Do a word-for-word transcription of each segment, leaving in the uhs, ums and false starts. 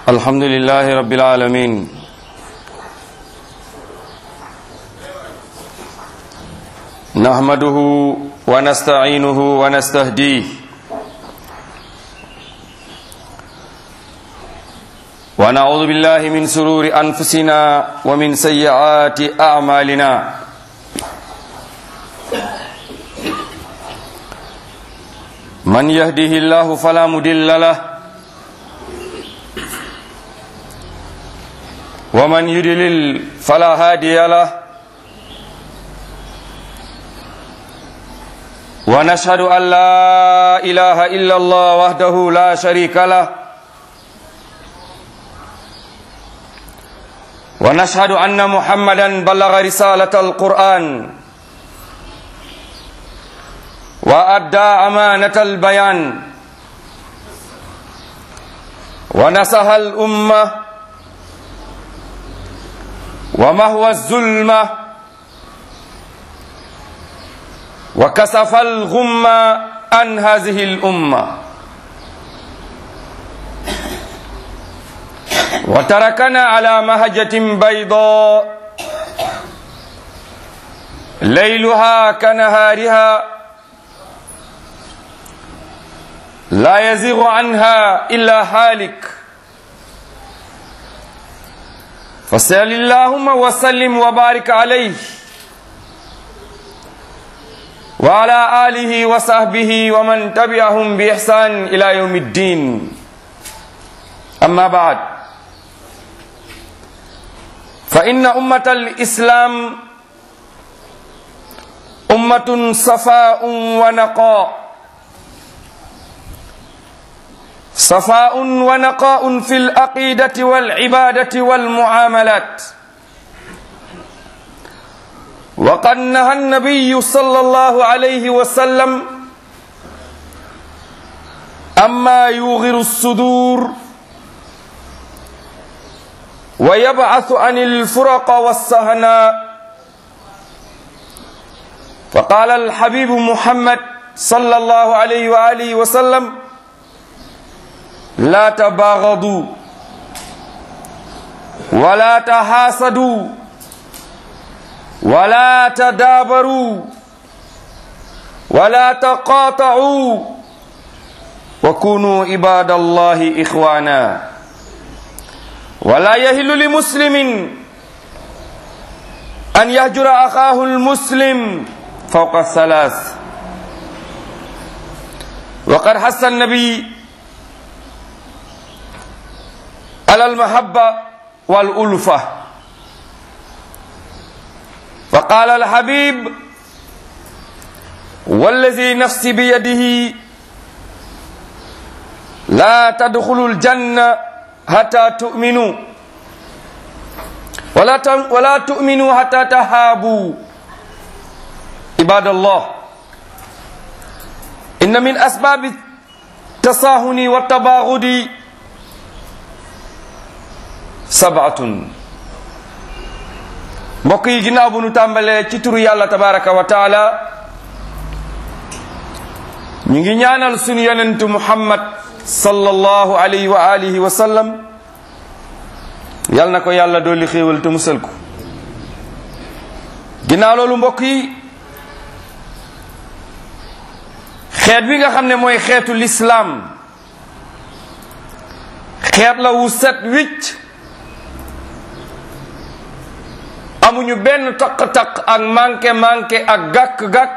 الحمد لله رب العالمين نحمده ونستعينه ونستهديه ونعوذ بالله من شرور أنفسنا ومن سيئات أعمالنا من يهده الله فلا مضل له ومن يضلل فلا هادي له ونشهد أن لا إله إلا الله وحده لا شريك له ونشهد أن محمدا بلغ رسالة القرآن وأدى أمانة البيان ونصح الأمة ومهو الظلمة وكشف الغمة عن هذه الأمة وتركنا على مهجة بيضاء ليلها كنهارها لا يزيغ عنها إلا هالك فصل اللهم وسلم وبارك عليه وعلى آله وصحبه ومن تبعهم بإحسان إلى يوم الدين أما بعد فإن أمة الإسلام أمة صفاء ونقاء صفاء ونقاء في العقيدة والعبادة والمعاملات وقد نهى النبي صلى الله عليه وسلم أما يوغر الصدور ويبعث عن الفرق والسهناء فقال الحبيب محمد صلى الله عليه وآله وسلم لا تباغضوا ولا تحاسدوا ولا تدابروا ولا تقاطعوا وكونوا عباد الله إخوانا ولا يحل لمسلم أن يهجر أخاه المسلم فوق الثلاث وقد حث النبي على المحبة والألفة فقال الحبيب والذي نفسي بيده لا تدخلوا الجنة حتى تؤمنوا ولا ولا تؤمنوا حتى تحابوا عباد الله إن من أسباب التصاهن والتباغض sabaatun mbokk yi ginnaaw bu nu tàmbalee ci turu yàlla tabaraka wa taala ñu ngi ñaanal sunu yonentu muhammad sallallahu alayhi wa alihi wa sallam yal na ko yàlla dolli xéewal te musal ko ginnaaw loolu mbokk yi xeet wi nga xam ne mooy xeetu lislaam xeet la wu set wicc amuñu benn taq-taq ak manqué manqué ak gàkk-gàkk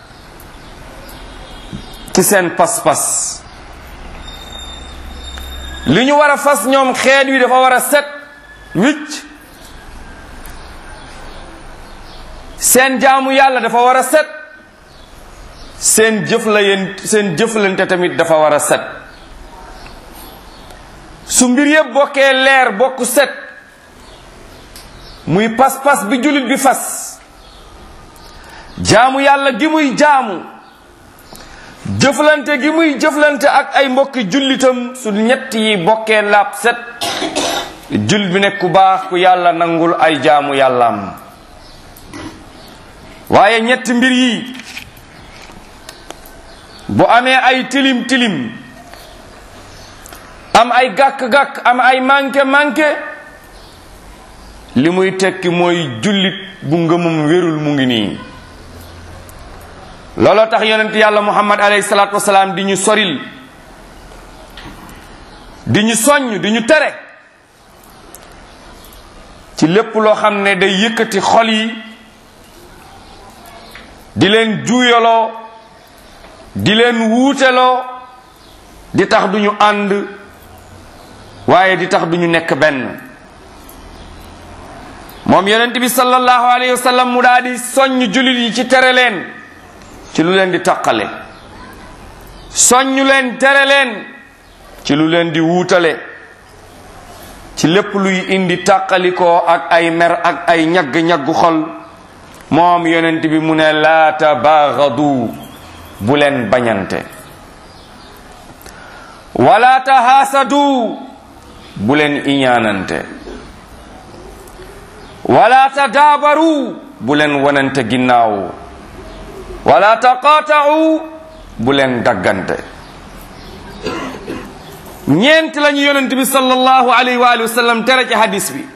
ci seen pas-pas li ñu war a fas ñoom xeet wi dafa war a set wicc seen jaamu yàlla dafa war a set seen jëf la yéen seen jëflante tamit dafa war a set su mbir yëpp bokkee leer bokk set muy pas-pas bi jullit bi fas jaamu yàlla gi muy jaamu jëflante gi muy jëflante ak ay mbokki jullitam su ñett yi bokkee laab set jullit bi nekk ku baax ku yàlla nangul ay jaamu yàllaam waaye ñetti mbir yi bu amee ay tilim tilim am ay gàkk-gàkk am ay manqué-manqué li muy tekki mooy jullit bu ngëmum wérul mu ngi nii. looloo tax yonent yàlla muhammad alayhi salaatu wasalaam di ñu soril di ñu soññ di ñu tere ci lépp loo xam ne day yëkkati xol yi di leen juuyaloo di leen wuuteloo di tax duñu ànd waaye di tax duñu nekk benn. moom yonent bi sallallahu alayhi wa sallam mu daal di soññ jullit yi ci tere leen ci lu leen di taqale, soññ leen tere leen ci lu leen di wuutale, ci lépp luy indi tàqalikoo ak ay mer ak ay ñagg-ñaggu xol. moom yonent bi mu ne laa tabaagadu, bu leen bañante, wala tahaasadu, bu leen iñaanante, wala tadaabaru, bu leen wanante ginnaaw, wala taqaata'u, bu leen daggante. ñeent lañu yonent bi sallallahu alayhi wa alihi wa sallam tere ci hadis bi.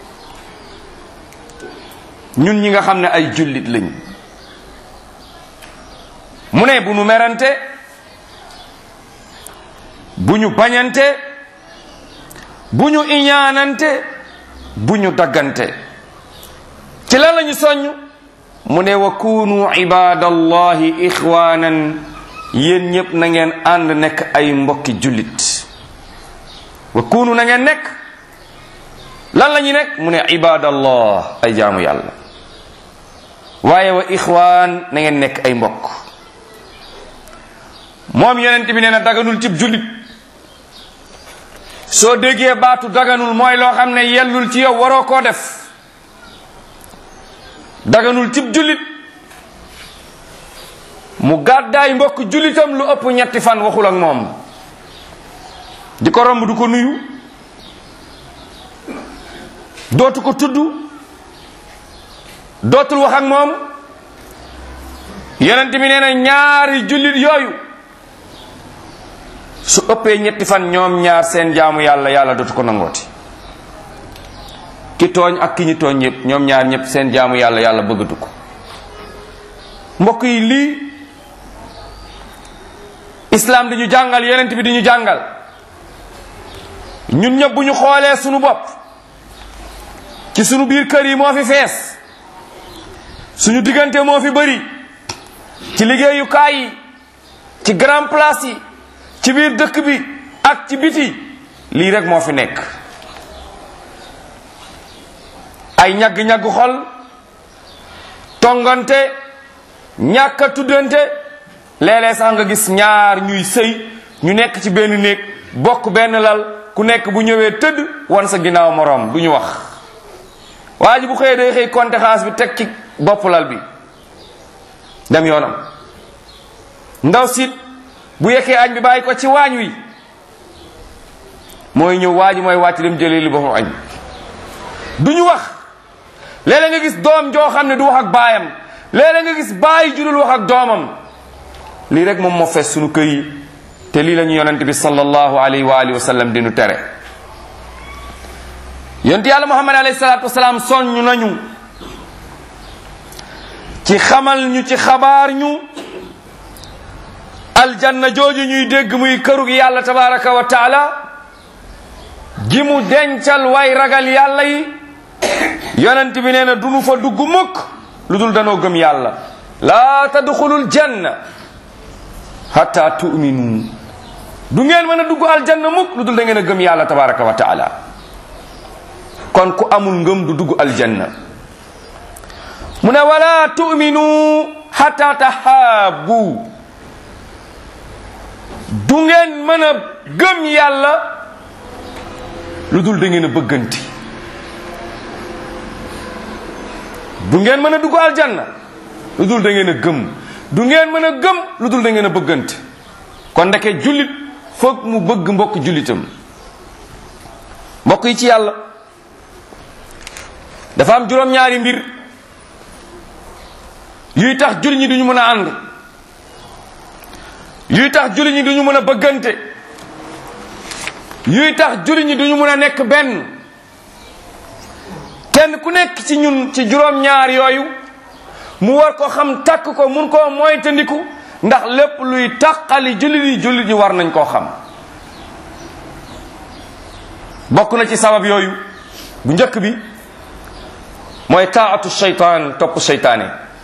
ñun ñi nga xam ne ay jullit lañ, mu ne bu ñu merante, bu ñu bañante, bu ñu iñaanante, bu ñu daggante. ci lan lañu soññ mu ne wa kunu ibadallahi ixwanan, yéen ñépp na ngeen ànd nekk ay mbokki jullit. wa kunu na ngeen nekk lan la ñu nekk mu ne ibadallah, ay jaamu yàlla. waaye wa ixwaan, na ngeen nekk ay mbokk. moom yonent bi nee na daganul cib jullit. soo déggee baatu daganul mooy loo xam ne yellul ci yow, waroo koo def. daganul cib jullit mu gàddaay mbokk jullitam lu ëpp ñetti fan waxul ak moom, di ko romb du ko nuyu, dootu ko tudd, dootul wax ak moom. yonent bi nee na ñaari jullit yooyu su ëppee ñetti fan ñoom ñaar seen jaamu yàlla yàlla dootu ko nangooti. ki tooñ ak ki ñu tooñ ñëpp ñoom ñaar ñëpp seen jaamu yàlla yàlla bëggatu ko. mbokk yi lii islam di ñu jàngal, yonent bi di ñu jàngal. ñun ñëpp bu ñu xoolee sunu bopp ci sunu biir kër yi moo fi fees, suñu diggante moo fi bëri, ci liggéeyukaay yi, ci grand place yi, ci biir dëkk bi ak ci biti, lii rek moo fi nekk. ay ñagg-ñagg xol, tongante, ñàkk a tuddante. léeg-léeg sax nga gis ñaar ñuy sëy, ñu nekk ci benn néeg bokk benn lal, ku nekk bu ñëwee tëdd wan sa ginnaaw moroom, du ñu wax. waa ji bu xëyee day xëy konte xaas bi teg ci bopp lal bi dem yoonam. ndaw siit bu yekkee añ bi bàyyi ko ci waañ wi, mooy ñëw waa ji mooy wàcc dem jëlee li boppam añ. du ñu wax. léeg-léeg nga gis doom joo xam ne du wax ak baayam, léeg-léeg nga gis baay ju dul wax ak doomam. lii rek moom moo fees sunu kër yi, te lii la ñu yonent bi sallallahu alayhi wa alihi wa sallam dinu tere. yonent yàlla muhammad alayhi salaatu wasalaam soññ nañu ci xamal ñu, ci xabaar ñu aljanna jooju ñuy dégg muy kërug yàlla tabaraka wa taala gi mu dencal way ragal yàlla yi. yonent bi nee na dunu fa dugg mukk lu dul danoo gëm yàlla. laa tadxulul janna hatta tu'minu, du ngeen mën a dugg aljanna mukk lu dul da ngeen a gëm yàlla tabaraka wa taala. kon ku amul ngëm du dugg aljanna. mu ne wala tu'minu hatta tahabbu, du ngeen mën a gëm yàlla lu dul da ngeen a bëgganti. du ngeen mën a dugg aljanna lu dul da ngeen a gëm, du ngeen mën a gëm lu dul da ngeen a bëggante. kon ndeke jullit foog mu bëgg mbokk jullitam. mbokk yi ci yàlla dafa am juróom-ñaari mbir yuy tax jullit ñi duñu mën a ànd, yuy tax jullit ñi duñu mën a bëggante, yuy tax jullit ñi duñu mun a nekk benn. kenn ku nekk ci ñun ci juróom-ñaar yooyu mu war ko xam takk ko mun koo moytandiku ndax lépp luy taqali jullit yi jullit yi war nañ koo xam. bokk na ci sabab yooyu bu njëkk bi mooy taatu seytaan, topp seytaane.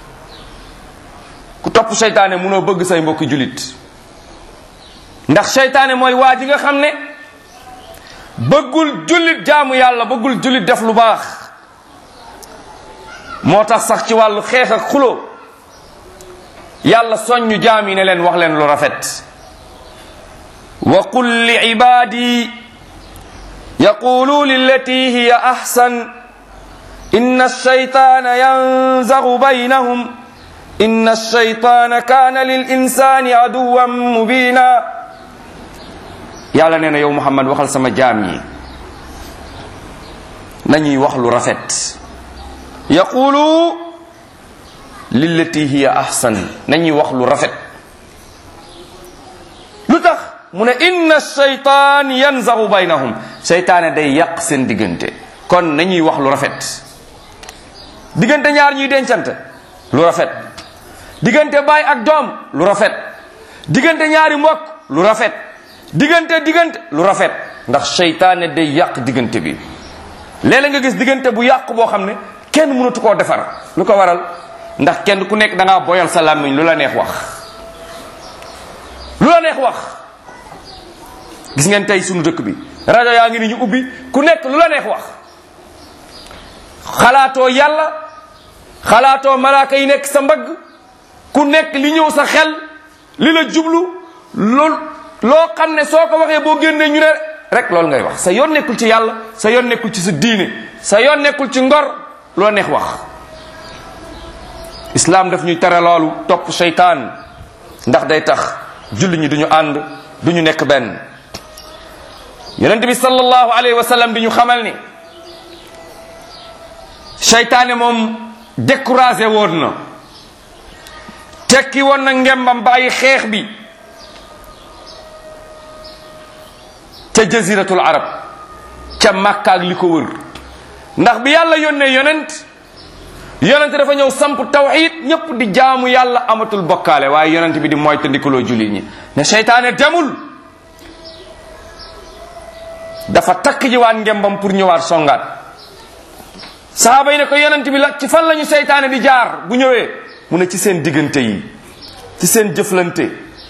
ku topp seytaane munoo bëgg say mbokki jullit ndax seytaane mooy waa ji nga xam ne bëggul jullit jaamu yàlla, bëggul jullit def lu baax. moo tax sax ci wàllu xeex ak xuloo yàlla soññu jaam yi ne leen wax leen lu rafet. wa qul li ibaadi yaqulu lillati hiya ahsan inna ash-shaytana yanzagu baynahum inna ash-shaytana kana lil insani aduwwan mubina. yàlla nee na yow Muhammad waxal sama jaam yi nañuy wax lu rafet. yaqulu lillati hiya ahsan, nañuy wax lu rafet. lu tax mu ne inna shaytaan yanzagu baynahum, seytaane day yàq seen diggante. kon nañuy wax lu rafet. diggante ñaar ñuy dencante lu rafet. diggante baay ak doom lu rafet. diggante ñaari mbokk lu rafet. diggante diggante lu rafet ndax seytaane day yàq diggante bi. léeg-léeg nga gis diggante bu yàq boo xam ne kenn mënatu koo defar. lu ko waral ndax kenn ku nekk da ngaa boyal sa làmmiñ lu la neex wax. lu la neex wax. gis ngeen tey sunu dëkk bi rajo yaa ngi ni ñu ubbi ku nekk lu la neex wax. xalaatoo yàlla, xalaatoo malaaka yi nekk sa mbagg, ku nekk li ñëw sa xel, li la jublu lool loo xam ne soo ko waxee boo génnee ñu ne rek loolu ngay wax. sa yoon nekkul ci yàlla, sa yoon nekkul ci sa diine, sa yoon nekkul ci ngor, loo neex wax. islam daf ñuy tere loolu, topp seytaan, ndax day tax julli ñi duñu ànd, duñu nekk benn. yonent bi sallallahu alayhi wa sallam di ñu xamal ni seytaane moom découragé woon na, tekki woon na ngembam bàyyi xeex bi ca jaziratul arab, ca Makka ak li ko wër. ndax bi yàlla yónnee yonent yonent dafa ñëw samp tawhid, ñëpp di jaamu yàlla, amatul bokkaale. waaye yonent bi di moytandikuloo jullit ñi ne seytaane demul. dafa takk jiwaat ngembam pour ñëwaat songaat. sahaaba yi ne ko yonent bi la ci fan lañu seytaane di jaar bu ñëwee? mu ne ci seen diggante yi, ci seen jëflante,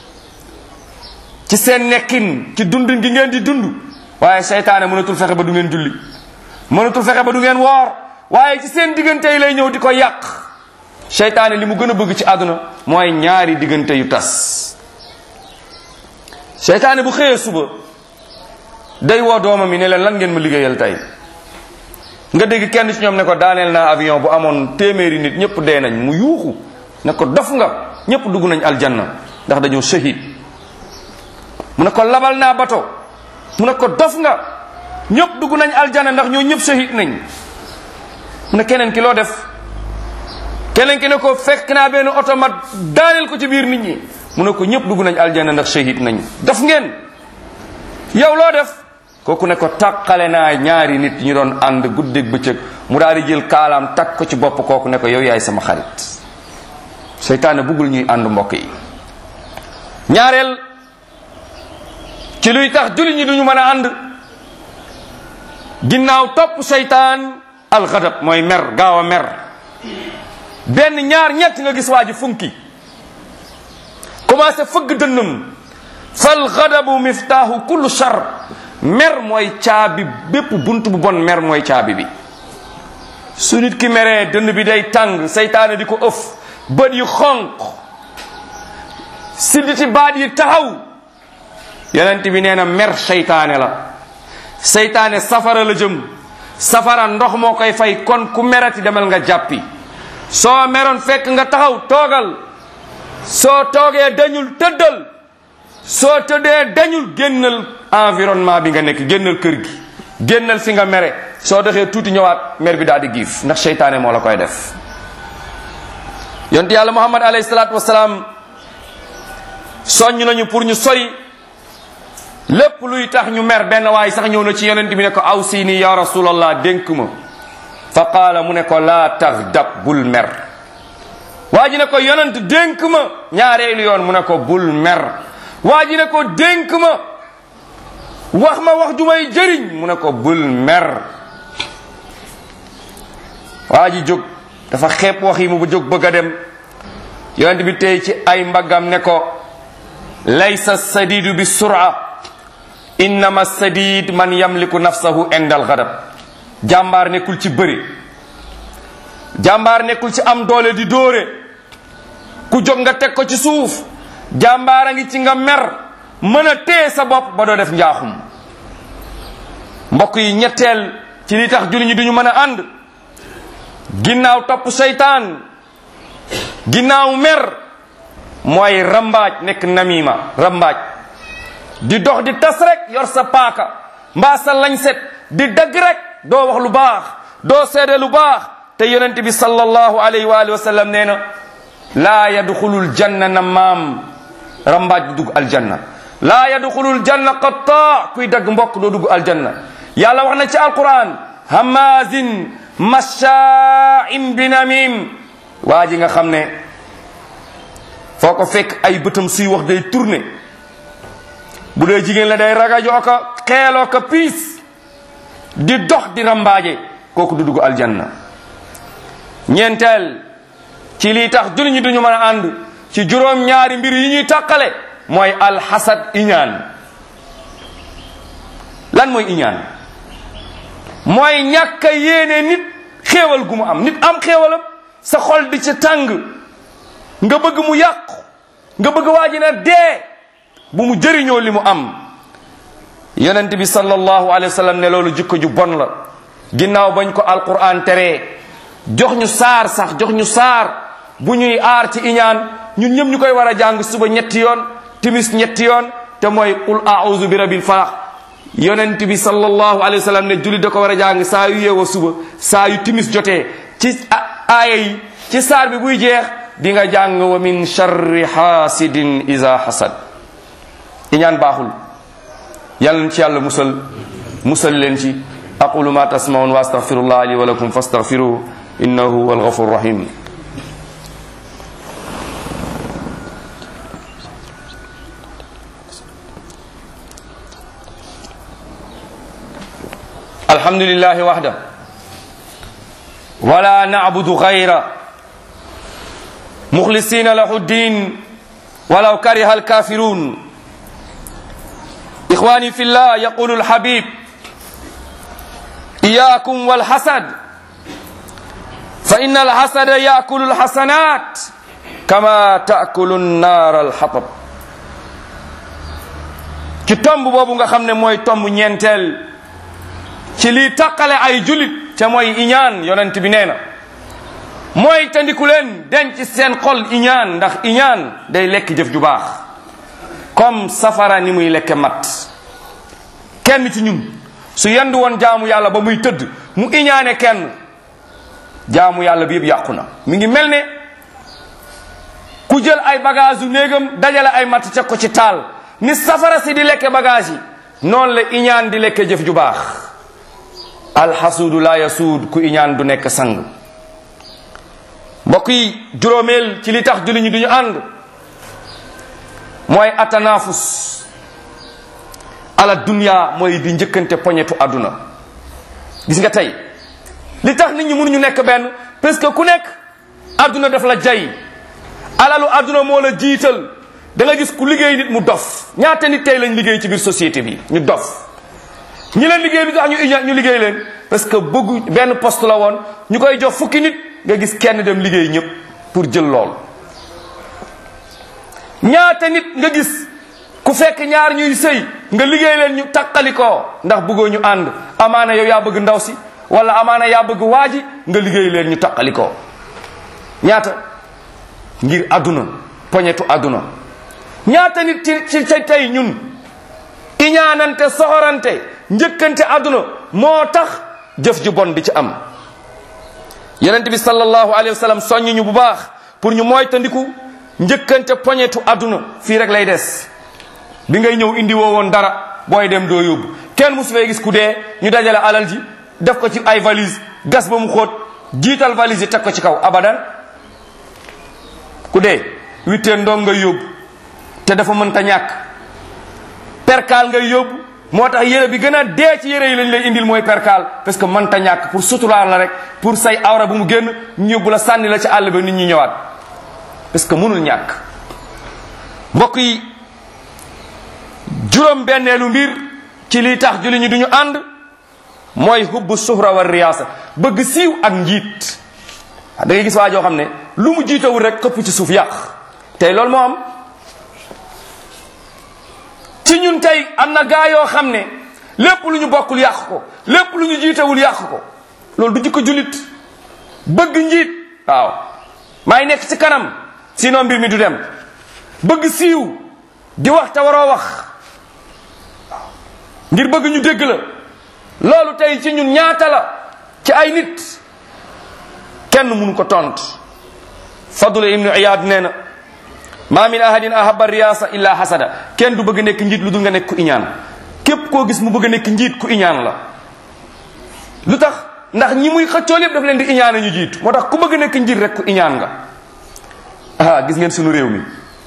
ci seen nekkin, ci dundin gi ngeen di dund. waaye seytaane mënatul fexe ba du ngeen julli, mënatul fexe ba du ngeen woor, waaye ci seen diggante yi lay ñëw di ko yàq. seytaane li mu gën a bëgg ci àdduna mooy ñaari diggante yu tas. seytaane bu xëyee suba day woo doomam yi ne leen lan ngeen ma liggéeyal tey. nga dégg kenn ci ñoom ne ko daaneel naa avion bu amoon téeméeri nit ñëpp dee nañ. mu yuuxu ne ko dof nga, ñëpp dugg nañ aljanna ndax dañoo shahid. mu ne ko labal naa bato, mu ne ko dof nga, ñëpp dugg nañ aljanna ndax ñoo ñëpp shahid nañ. mu ne keneen ki loo def? keneen ki ne ko fekk naa benn oto ma daaneel ko ci biir nit ñi. mu ne ko ñëpp dugg nañ aljanna ndax shahid nañ. dof ngeen, yow loo def? kooku ne ko tàqale naa ñaari nit ñu doon ànd guddeeg bëccëg. mu daal di jël kaalaam takk ko ci bopp kooku ne ko yow yaay sama xarit. seytaane bëggul ñuy ànd mbokk yi. ñaareel ci luy tax jullit ñi duñu mën a ànd ginnaaw topp seytaan, alxadab mooy mer, gaaw a mer. benn ñaar ñett nga gis waa ji funki commencé fëgg dënnam. fal xadabu miftaahu kullu shar, mer mooy caabi bépp bunt bu bon. mer mooy caabi bi. su nit ki meree dënn bi day tàng, seytaane di ko ëf, bët yu xonq, sidditi baat yi taxaw. yonent bi nee na mer seytaane la. seytaane safara la jëm, safara ndox moo koy fay. kon ku merati demal nga jàppi. soo meroon fekk nga taxaw, toogal. soo toogee dañul, tëddal. soo tëddee dañul, génnal environnement bi nga nekk, génnal kër gi, génnal fi nga mere. soo doxee tuuti ñëwaat, mer bi daal di giif, ndax seytaane moo la koy def. yonent yàlla Muhammad alayhi salaatu wasalaam soññ nañu pour ñu sori lépp luy tax ñu mer benn waay sax ñëw na ci yonent bi ne ko awsini ya rasulallah dénk ma fa qaala mu ne ko laa taghdab bul mer waa ji ne ko yonent dénk ma ñaareelu yoon mu ne ko bul mer waa ji ne ko dénk ma wax ma wax ju may jëriñ mu ne ko bul mer waa ji jóg dafa xeeb wax yi mu ba jóg bëgg a dem yonent bi tey ci ay mbaggam ne ko laysa sadidu bi sura innama sadid man yamliku nafsahu indal ghadab jàmbaar nekkul ci bëri jàmbaar nekkul ci am doole di dóore ku jóg nga teg ko ci suuf jàmbaar a ngi ci nga mer mën a téye sa bopp ba doo def njaaxum mbokk yi ñetteel ci li tax julli ñi duñu mën a ànd ginnaaw topp seytaan ginnaaw mer mooy rambaaj nekk namima rambaaj di dox di tas rek yor sa paaka mbaa sa lañset di dagg rek doo wax lu baax doo seede lu baax te yonent bi sallallahu alayhi wa alihi wa sallam nee na laa yadxulul janna nammaam rambaaj du dugg aljanna laa yadxulul janna qatta kuy dagg mbokk doo dugg aljanna yàlla wax na ci alquran hamazin mashaa'in binamim waa ji nga xam ne foo ko fekk ay bëtam suy wax day tourné bu dee jigéen la day ragajoo ko xeeloo ko piis di dox di rambaaje kooku du dugg aljanna ñeenteel ci lii tax julli ñi duñu mën a ànd ci juróom ñaari mbir yi ñuy tàqale mooy alxasad iñaan lan mooy iñaan mooy ñàkk a yéene nit xéewal gu mu am nit am xéewalam sa xol di ci tàng nga bëgg mu yàqu nga bëgg waa ji na dee bu mu jëriñoo li mu am yonent bi sallallahu alayhi wa sallam ne loolu jikko ju bon la ginnaaw bañ ko alquran teree jox ñu saar sax jox ñu saar bu ñuy aar ci iñaan ñun ñëpp ñu koy war a jàng suba ñetti yoon timis ñetti yoon te mooy qul a'udhu bi rabbil falaq yonent bi sallallahu alayhi wa sallam ne julli da ko war a jàng saa yu yeewoo suba saa yu timis jotee ci aaya yi ci saar bi buy jeex di nga jàng wa min sharri hasidin iza hasad iñaan baaxul yàlla ci yàlla musal musal leen ci aqulu ma tasmaun wa astaghfirullah li wa lakum fastaghfiruhu innahu huwal ghafurur rahim alhamdulillahi wahda wala na'budu ghayra mukhlisina lahu ad-din ولو كره الكافرون إخواني في الله يقول الحبيب إياكم والحسد فإن الحسد يأكل الحسنات كما تأكل النار الحطب ci tomb boobu nga xam ne mooy tomb ñeenteel ci lii taqale ay julit ca mooy iñaan yonent bi nee na mooy tandiku leen denc seen xol iñaan ndax iñaan day lekk jëf ju baax comme safara ni muy lekke mat kenn ci ñun su yendu woon jaamu yàlla ba muy tëdd mu iñaane kenn jaamu yàlla bi yëpp yàqu na mi ngi mel ne ku jël ay bagage yu néegam dajale ay matt teg ko ci taal ni safara si di lekke bagage yi noonu la iñaan di lekke jëf ju baax alxasuudu la yasuud ku iñaan du nekk sang mbokk yi juróomeel ci li tax julli ñi duñu ànd mooy atanafus ala dunya mooy di njëkkante poñetu àdduna gis nga tey li tax nit ñi mënuñu nekk benn parce que ku nekk àdduna daf la jay alalu àdduna moo la jiital da nga gis ku liggéey nit mu dof ñaata nit tey lañ liggéey ci biir société bi ñu dof ñi leen liggéey bi tax ñu ñu liggéey leen parce que bëggu benn poste la woon ñu koy jox fukki nit nga gis kenn dem liggéey ñëpp pour jël lool ñaata nit nga gis ku fekk ñaar ñuy sëy nga liggéey leen ñu taqalikoo ndax bëggoo ñu ànd amaana yow yaa bëgg ndaw si wala amaana yaa bëgg waaji nga liggéey leen ñu taqalikoo ñaata ngir àdduna poñetu àdduna ñaata nit ci ci tey ñun iñaanante soxorante njëkkante àdduna moo tax jëf ju bon di ci am yonent bi sallallahu alayhi wa sallam soññi ñu bu baax pour ñu moytandiku njëkkante poñetu àdduna fii rek lay des bi ngay ñëw indi woo woon dara booy dem doo yóbbu. kenn musu fee gis ku dee ñu dajale alal ji def ko ci ay valise gas ba mu xóot jiital valise yi teg ko ci kaw abadan. ku dee huitaine ndong ngay yóbbu te dafa mënta ñàkk perkaal ngay yóbbu moo tax yére bi gën a dee ci yére yi lañ lay indil mooy perkaal parce que mënta ñàkk pour suturaal la rek pour say awra bu mu génn ñu yóbbu la sànni la ci àll ba nit ñi ñëwaat parce que mënul ñàkk. mbokk yi juróom benneelu mbir ci li tax julli ñi duñu ànd mooy hubbu suhra wa riyaasa bëgg siiw ak njiit. da ngay gis waa joo xam ne lu mu jiitawul rek këpp ci suuf yàq tey loolu moo am ci ñun. tey am na gaa yoo xam ne lépp lu ñu bokkul yàq ko lépp lu ñu jiitawul yàq ko loolu du jikko jullit. bëgg njiit waaw maay nekk ci kanam sinon mbir mi du dem. bëgg siiw di wax te waroo wax ngir bëgg ñu dégg la loolu tey ci ñun ñaata la ci ay nit kenn mënu ko tont. Fadl ibnu Iyad nee na ma min ahadin ahabba riyasa illa hasada kenn du bëgg nekk njiit lu dul nga nekk ku iñaan. képp koo gis mu bëgg nekk njiit ku iñaan la. lu tax ndax ñi muy xëccool yëpp daf leen di iñaan ñu jiit moo tax ku bëgg nekk njiit rek ku iñaan nga. ah gis ngeen sunu réew mi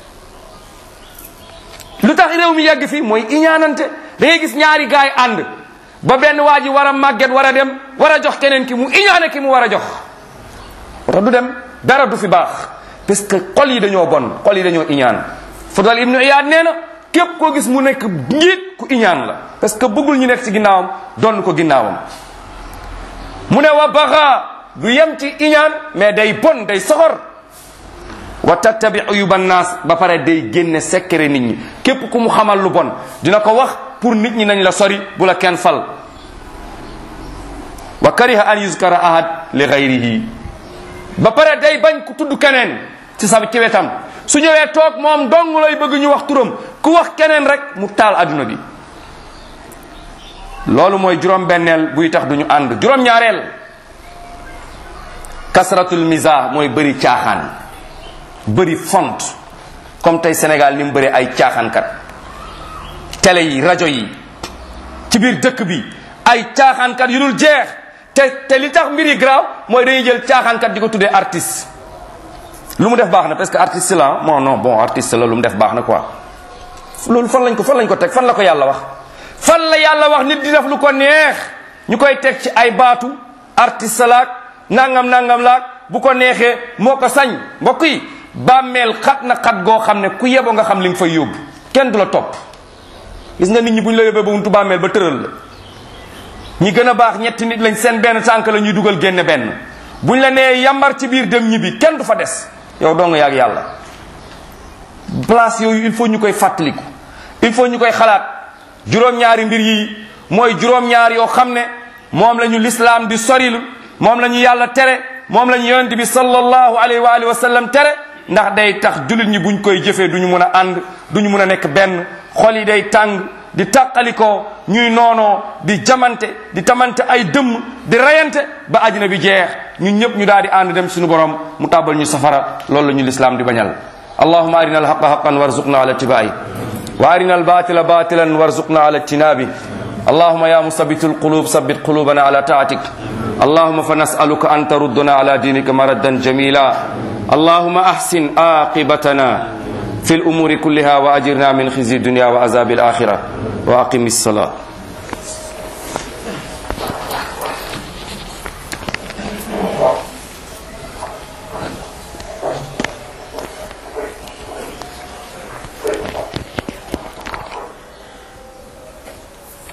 lu tax réew mi yegg fii mooy iñaanante. da ngay gis ñaari gaay ànd ba benn waa ji war a màgget war a dem war a jox keneen ki mu iñaane ki mu war a jox moo tax du dem dara du fi baax parce que xol yi dañoo bon xol yi dañoo iñaan. Fudal ibnu Iyad nee na képp koo gis mu nekk njiit ku iñaan la parce que bëggul ñu nekk ci ginnaawam doon ko ginnaawam. mu ne wa baxa du yem ci iñaan mais day bon day soxor. wa tattabi uyuban naas ba pare day génne secret nit ñi képp ku mu xamal lu bon dina ko wax pour nit ñi nañ la sori bu la kenn fal. wa kariha an yuzkara ahad li ghayrihi ba pare day bañ ku tudd keneen ci sa ci wetam su ñëwee toog moom dong lay bëgg ñu wax turam ku wax keneen rek mu taal adduna bi. loolu mooy juróom benneel buy tax duñu ànd. juróom ñaareel kasratul mizah mooy bëri caaxaan bëri font comme tey Sénégal ni mu bëri ay caaxaankat. télé yi rajo yi ci biir dëkk bi ay caaxaankat yu dul jeex te te li tax mbir yi grave mooy dañuy jël caaxaankat di ko tuddee artiste. lu mu def baax na parce que artiste la non non bon artiste la lu mu def baax na quoi. loolu fan lañ ko fan lañ ko teg fan la ko yàlla wax. fan la yàlla wax nit di def lu ko neex ñu koy teg ci ay baatu artiste laak nangam nangam laak bu ko neexee moo ko sañ. mbokk yi bàmmeel xat na xat goo xam ne ku yeboo nga xam li nga fay yóbbu kenn du la topp. gis nga nit ñi bu ñu la yóbbee ba buntu bàmmeel ba tëral la ñi gën a baax ñetti nit lañ seen benn tànk la ñuy dugal génne benn buñ la nee yambar ci biir dem ñibbi kenn du fa des yow doo nga yàgg yàlla. place yooyu il faut ñu koy fàttaliku il faut ñu koy xalaat. juróom-ñaari mbir yi mooy juróom-ñaar yoo xam ne moom la ñu lislaam di soril moom la ñu yàlla tere moom la ñu yonent bi sallallahu alayhi wa alihi wa sallam tere ndax day tax jullit ñi buñ koy jëfee du ñu mën a ànd du ñu mën a nekk benn xol yi day tàng di tàqalikoo ñuy noonoo di jamante di tamante ay dëmm di rayante ba àddina bi jeex ñun ñëpp ñu daal di ànd dem suñu borom mu tàbbal ñu safara loolu la ñu lislaam di bañal. allahumma arina alhaqa haqqan warzuqna ala ittiba'i wa arina albatila batilan warzuqna ala ijtinabi. allahumma ya musabbitul qulub sabbit qulubana ala ta'atik. allahumma fa nas'aluka an taruddana ala dinika maraddan jamila. اللهم أحسن عاقبتنا في الأمور كلها وأجرنا من خزي الدنيا وعذاب الآخرة وأقم الصلاة.